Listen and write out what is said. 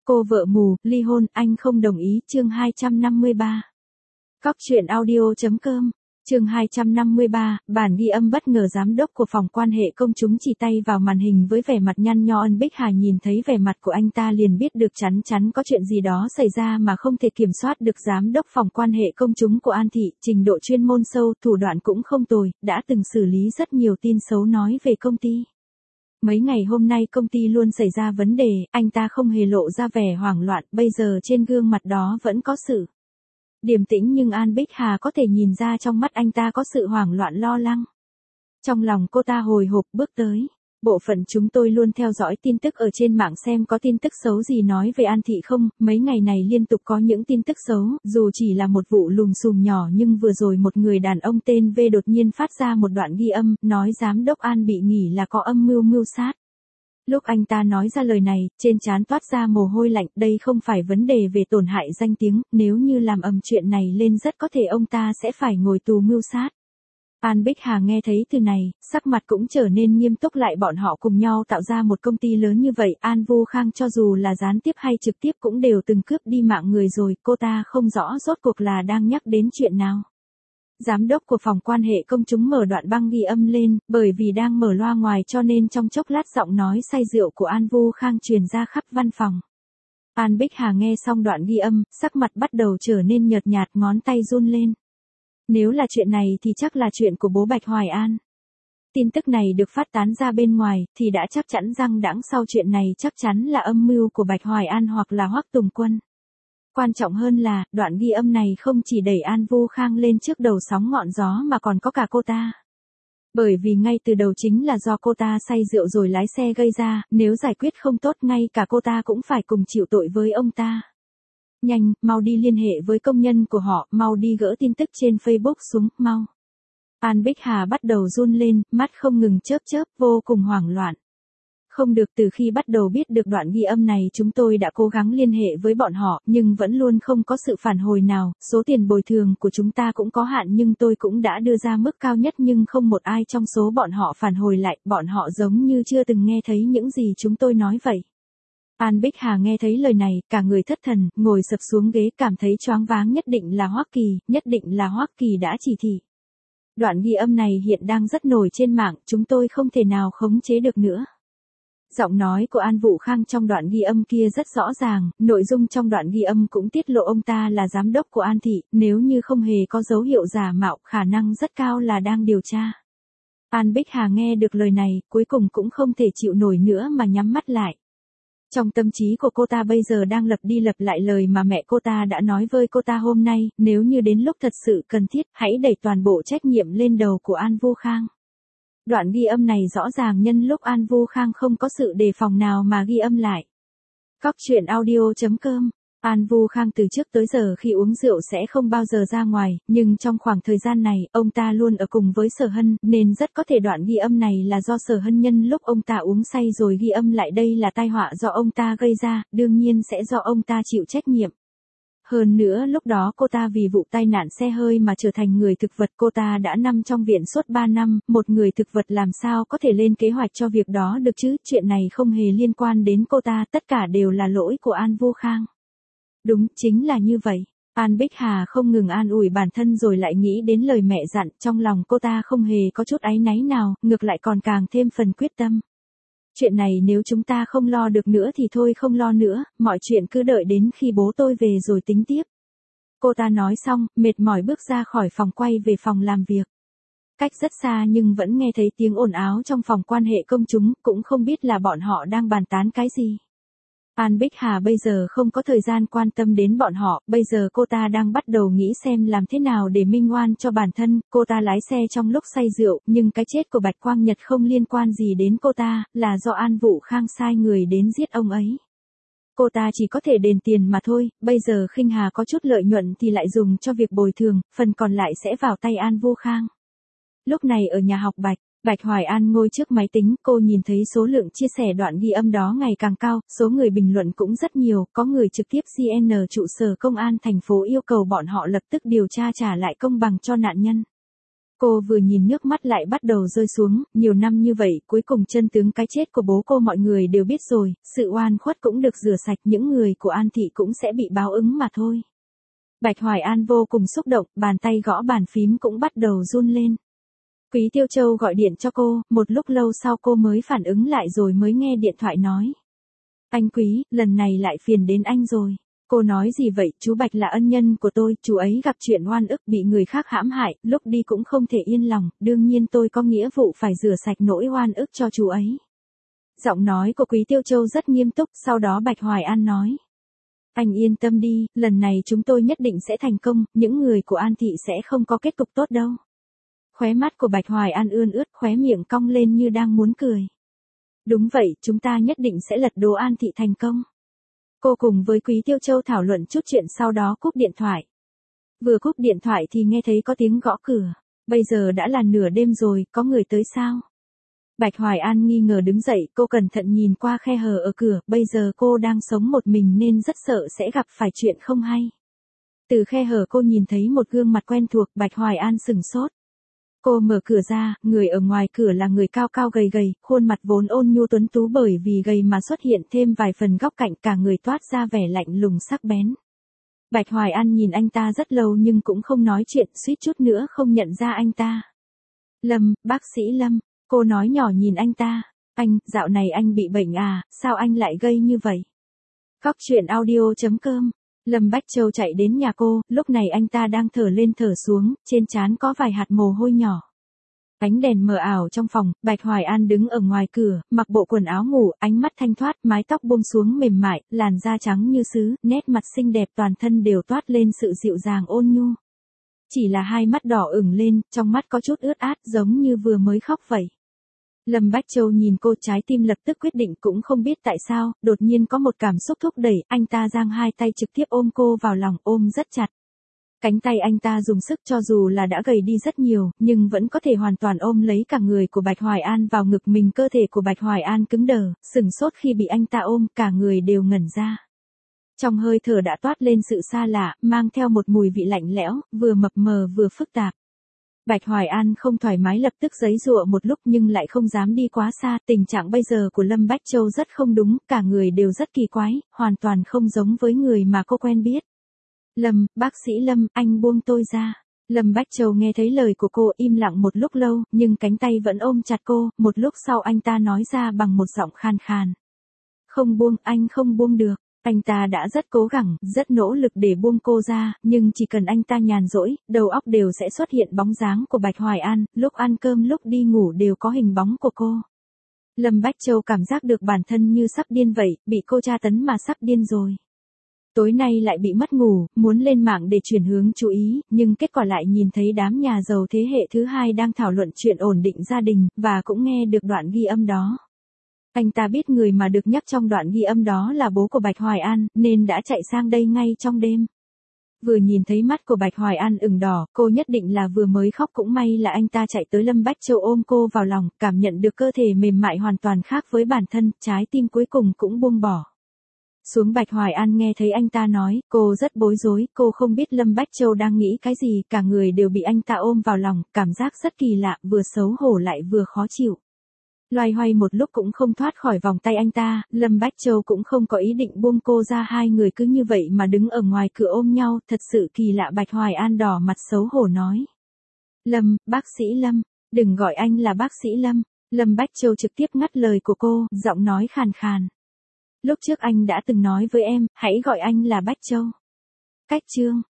Cô vợ mù, ly hôn, anh không đồng ý, chương 253. Cóc truyện audio.com, chương 253, bản ghi âm bất ngờ giám đốc của phòng quan hệ công chúng chỉ tay vào màn hình với vẻ mặt nhăn nhó. Ân Bích Hà nhìn thấy vẻ mặt của anh ta liền biết được chắn chắn có chuyện gì đó xảy ra mà không thể kiểm soát được. Giám đốc phòng quan hệ công chúng của An Thị, trình độ chuyên môn sâu, thủ đoạn cũng không tồi, đã từng xử lý rất nhiều tin xấu nói về công ty. Mấy ngày hôm nay công ty luôn xảy ra vấn đề, anh ta không hề lộ ra vẻ hoảng loạn, bây giờ trên gương mặt đó vẫn có sự điềm tĩnh, nhưng An Bích Hà có thể nhìn ra trong mắt anh ta có sự hoảng loạn lo lắng. Trong lòng cô ta hồi hộp bước tới. Bộ phận chúng tôi luôn theo dõi tin tức ở trên mạng xem có tin tức xấu gì nói về An Thị không, mấy ngày này liên tục có những tin tức xấu, dù chỉ là một vụ lùm xùm nhỏ nhưng vừa rồi một người đàn ông tên V đột nhiên phát ra một đoạn ghi âm, nói giám đốc An bị nghỉ là có âm mưu mưu sát. Lúc anh ta nói ra lời này, trên trán toát ra mồ hôi lạnh, đây không phải vấn đề về tổn hại danh tiếng, nếu như làm ầm chuyện này lên rất có thể ông ta sẽ phải ngồi tù mưu sát. An Bích Hà nghe thấy từ này, sắc mặt cũng trở nên nghiêm túc lại. Bọn họ cùng nhau tạo ra một công ty lớn như vậy, An Vu Khang cho dù là gián tiếp hay trực tiếp cũng đều từng cướp đi mạng người rồi, cô ta không rõ rốt cuộc là đang nhắc đến chuyện nào. Giám đốc của phòng quan hệ công chúng mở đoạn băng ghi âm lên, bởi vì đang mở loa ngoài cho nên trong chốc lát giọng nói say rượu của An Vu Khang truyền ra khắp văn phòng. An Bích Hà nghe xong đoạn ghi âm, sắc mặt bắt đầu trở nên nhợt nhạt, ngón tay run lên. Nếu là chuyện này thì chắc là chuyện của bố Bạch Hoài An. Tin tức này được phát tán ra bên ngoài thì đã chắc chắn rằng đằng sau chuyện này chắc chắn là âm mưu của Bạch Hoài An hoặc là Hoắc Tùng Quân. Quan trọng hơn là, đoạn ghi âm này không chỉ đẩy An Vu Khang lên trước đầu sóng ngọn gió mà còn có cả cô ta. Bởi vì ngay từ đầu chính là do cô ta say rượu rồi lái xe gây ra, nếu giải quyết không tốt ngay cả cô ta cũng phải cùng chịu tội với ông ta. Nhanh, mau đi liên hệ với công nhân của họ, mau đi gỡ tin tức trên Facebook xuống, mau. An Bích Hà bắt đầu run lên, mắt không ngừng chớp chớp, vô cùng hoảng loạn. Không được, từ khi bắt đầu biết được đoạn ghi âm này chúng tôi đã cố gắng liên hệ với bọn họ, nhưng vẫn luôn không có sự phản hồi nào, số tiền bồi thường của chúng ta cũng có hạn nhưng tôi cũng đã đưa ra mức cao nhất nhưng không một ai trong số bọn họ phản hồi lại, bọn họ giống như chưa từng nghe thấy những gì chúng tôi nói vậy. An Bích Hà nghe thấy lời này, cả người thất thần, ngồi sập xuống ghế cảm thấy choáng váng. Nhất định là Hoắc Kỳ, nhất định là Hoắc Kỳ đã chỉ thị. Đoạn ghi âm này hiện đang rất nổi trên mạng, chúng tôi không thể nào khống chế được nữa. Giọng nói của An Vu Khang trong đoạn ghi âm kia rất rõ ràng, nội dung trong đoạn ghi âm cũng tiết lộ ông ta là giám đốc của An Thị, nếu như không hề có dấu hiệu giả mạo, khả năng rất cao là đang điều tra. An Bích Hà nghe được lời này, cuối cùng cũng không thể chịu nổi nữa mà nhắm mắt lại. Trong tâm trí của cô ta bây giờ đang lặp đi lặp lại lời mà mẹ cô ta đã nói với cô ta hôm nay, nếu như đến lúc thật sự cần thiết, hãy đẩy toàn bộ trách nhiệm lên đầu của An Vu Khang. Đoạn ghi âm này rõ ràng nhân lúc An Vu Khang không có sự đề phòng nào mà ghi âm lại. Cóc truyện audio.com, An Vu Khang từ trước tới giờ khi uống rượu sẽ không bao giờ ra ngoài, nhưng trong khoảng thời gian này, ông ta luôn ở cùng với Sở Hân, nên rất có thể đoạn ghi âm này là do Sở Hân nhân lúc ông ta uống say rồi ghi âm lại. Đây là tai họa do ông ta gây ra, đương nhiên sẽ do ông ta chịu trách nhiệm. Hơn nữa lúc đó cô ta vì vụ tai nạn xe hơi mà trở thành người thực vật, cô ta đã nằm trong viện suốt 3 năm, một người thực vật làm sao có thể lên kế hoạch cho việc đó được chứ, chuyện này không hề liên quan đến cô ta, tất cả đều là lỗi của An Vu Khang. Đúng, chính là như vậy. An Bích Hà không ngừng an ủi bản thân rồi lại nghĩ đến lời mẹ dặn, trong lòng cô ta không hề có chút áy náy nào, ngược lại còn càng thêm phần quyết tâm. Chuyện này nếu chúng ta không lo được nữa thì thôi không lo nữa, mọi chuyện cứ đợi đến khi bố tôi về rồi tính tiếp. Cô ta nói xong, mệt mỏi bước ra khỏi phòng quay về phòng làm việc. Cách rất xa nhưng vẫn nghe thấy tiếng ồn ào trong phòng quan hệ công chúng, cũng không biết là bọn họ đang bàn tán cái gì. An Bích Hà bây giờ không có thời gian quan tâm đến bọn họ, bây giờ cô ta đang bắt đầu nghĩ xem làm thế nào để minh oan cho bản thân. Cô ta lái xe trong lúc say rượu, nhưng cái chết của Bạch Quang Nhật không liên quan gì đến cô ta, là do An Vu Khang sai người đến giết ông ấy. Cô ta chỉ có thể đền tiền mà thôi, bây giờ Khinh Hà có chút lợi nhuận thì lại dùng cho việc bồi thường, phần còn lại sẽ vào tay An Vu Khang. Lúc này ở nhà học Bạch Hoài An ngồi trước máy tính, cô nhìn thấy số lượng chia sẻ đoạn ghi âm đó ngày càng cao, số người bình luận cũng rất nhiều, có người trực tiếp CN trụ sở công an thành phố yêu cầu bọn họ lập tức điều tra trả lại công bằng cho nạn nhân. Cô vừa nhìn nước mắt lại bắt đầu rơi xuống, nhiều năm như vậy, cuối cùng chân tướng cái chết của bố cô mọi người đều biết rồi, sự oan khuất cũng được rửa sạch, những người của An Thị cũng sẽ bị báo ứng mà thôi. Bạch Hoài An vô cùng xúc động, bàn tay gõ bàn phím cũng bắt đầu run lên. Quý Tiêu Châu gọi điện cho cô, một lúc lâu sau cô mới phản ứng lại rồi mới nghe điện thoại nói. Anh Quý, lần này lại phiền đến anh rồi. Cô nói gì vậy, chú Bạch là ân nhân của tôi, chú ấy gặp chuyện oan ức bị người khác hãm hại, lúc đi cũng không thể yên lòng, đương nhiên tôi có nghĩa vụ phải rửa sạch nỗi oan ức cho chú ấy. Giọng nói của Quý Tiêu Châu rất nghiêm túc, sau đó Bạch Hoài An nói. Anh yên tâm đi, lần này chúng tôi nhất định sẽ thành công, những người của An Thị sẽ không có kết cục tốt đâu. Khóe mắt của Bạch Hoài An ươn ướt, khóe miệng cong lên như đang muốn cười. Đúng vậy, chúng ta nhất định sẽ lật đổ An Thị thành công. Cô cùng với Quý Tiêu Châu thảo luận chút chuyện sau đó cúp điện thoại. Vừa cúp điện thoại thì nghe thấy có tiếng gõ cửa. Bây giờ đã là nửa đêm rồi, có người tới sao? Bạch Hoài An nghi ngờ đứng dậy, cô cẩn thận nhìn qua khe hở ở cửa, bây giờ cô đang sống một mình nên rất sợ sẽ gặp phải chuyện không hay. Từ khe hở cô nhìn thấy một gương mặt quen thuộc, Bạch Hoài An sửng sốt. Cô mở cửa ra, người ở ngoài cửa là người cao cao gầy gầy, khuôn mặt vốn ôn nhu tuấn tú bởi vì gầy mà xuất hiện thêm vài phần góc cạnh, cả người toát ra vẻ lạnh lùng sắc bén. Bạch Hoài An nhìn anh ta rất lâu nhưng cũng không nói chuyện, suýt chút nữa không nhận ra anh ta. Lâm, bác sĩ Lâm, cô nói nhỏ nhìn anh ta. Anh, dạo này anh bị bệnh à, sao anh lại gây như vậy? Góc truyện audio.com. Lâm Bách Châu chạy đến nhà cô, lúc này anh ta đang thở lên thở xuống, trên trán có vài hạt mồ hôi nhỏ. Ánh đèn mờ ảo trong phòng, Bạch Hoài An đứng ở ngoài cửa, mặc bộ quần áo ngủ, ánh mắt thanh thoát, mái tóc buông xuống mềm mại, làn da trắng như sứ, nét mặt xinh đẹp toàn thân đều toát lên sự dịu dàng ôn nhu. Chỉ là hai mắt đỏ ửng lên, trong mắt có chút ướt át giống như vừa mới khóc vậy. Lâm Bách Châu nhìn cô, trái tim lập tức quyết định, cũng không biết tại sao, đột nhiên có một cảm xúc thúc đẩy, anh ta giang hai tay trực tiếp ôm cô vào lòng, ôm rất chặt. Cánh tay anh ta dùng sức cho dù là đã gầy đi rất nhiều, nhưng vẫn có thể hoàn toàn ôm lấy cả người của Bạch Hoài An vào ngực mình, cơ thể của Bạch Hoài An cứng đờ, sừng sốt khi bị anh ta ôm, cả người đều ngẩn ra. Trong hơi thở đã toát lên sự xa lạ, mang theo một mùi vị lạnh lẽo, vừa mập mờ vừa phức tạp. Bạch Hoài An không thoải mái lập tức giãy giụa một lúc nhưng lại không dám đi quá xa, tình trạng bây giờ của Lâm Bách Châu rất không đúng, cả người đều rất kỳ quái, hoàn toàn không giống với người mà cô quen biết. Lâm, bác sĩ Lâm, anh buông tôi ra. Lâm Bách Châu nghe thấy lời của cô im lặng một lúc lâu, nhưng cánh tay vẫn ôm chặt cô, một lúc sau anh ta nói ra bằng một giọng khan khan. Không buông, anh không buông được. Anh ta đã rất cố gắng, rất nỗ lực để buông cô ra, nhưng chỉ cần anh ta nhàn rỗi, đầu óc đều sẽ xuất hiện bóng dáng của Bạch Hoài An, lúc ăn cơm lúc đi ngủ đều có hình bóng của cô. Lâm Bách Châu cảm giác được bản thân như sắp điên vậy, bị cô tra tấn mà sắp điên rồi. Tối nay lại bị mất ngủ, muốn lên mạng để chuyển hướng chú ý, nhưng kết quả lại nhìn thấy đám nhà giàu thế hệ thứ hai đang thảo luận chuyện ổn định gia đình, và cũng nghe được đoạn ghi âm đó. Anh ta biết người mà được nhắc trong đoạn ghi âm đó là bố của Bạch Hoài An, nên đã chạy sang đây ngay trong đêm. Vừa nhìn thấy mắt của Bạch Hoài An ửng đỏ, cô nhất định là vừa mới khóc, cũng may là anh ta chạy tới Lâm Bách Châu ôm cô vào lòng, cảm nhận được cơ thể mềm mại hoàn toàn khác với bản thân, trái tim cuối cùng cũng buông bỏ. Xuống Bạch Hoài An nghe thấy anh ta nói, cô rất bối rối, cô không biết Lâm Bách Châu đang nghĩ cái gì, cả người đều bị anh ta ôm vào lòng, cảm giác rất kỳ lạ, vừa xấu hổ lại vừa khó chịu. Loay hoay một lúc cũng không thoát khỏi vòng tay anh ta, Lâm Bách Châu cũng không có ý định buông cô ra, hai người cứ như vậy mà đứng ở ngoài cửa ôm nhau, thật sự kỳ lạ. Bạch Hoài An đỏ mặt xấu hổ nói. Lâm, bác sĩ Lâm, đừng gọi anh là bác sĩ Lâm. Lâm Bách Châu trực tiếp ngắt lời của cô, giọng nói khàn khàn. Lúc trước anh đã từng nói với em, hãy gọi anh là Bách Châu. Cách chương.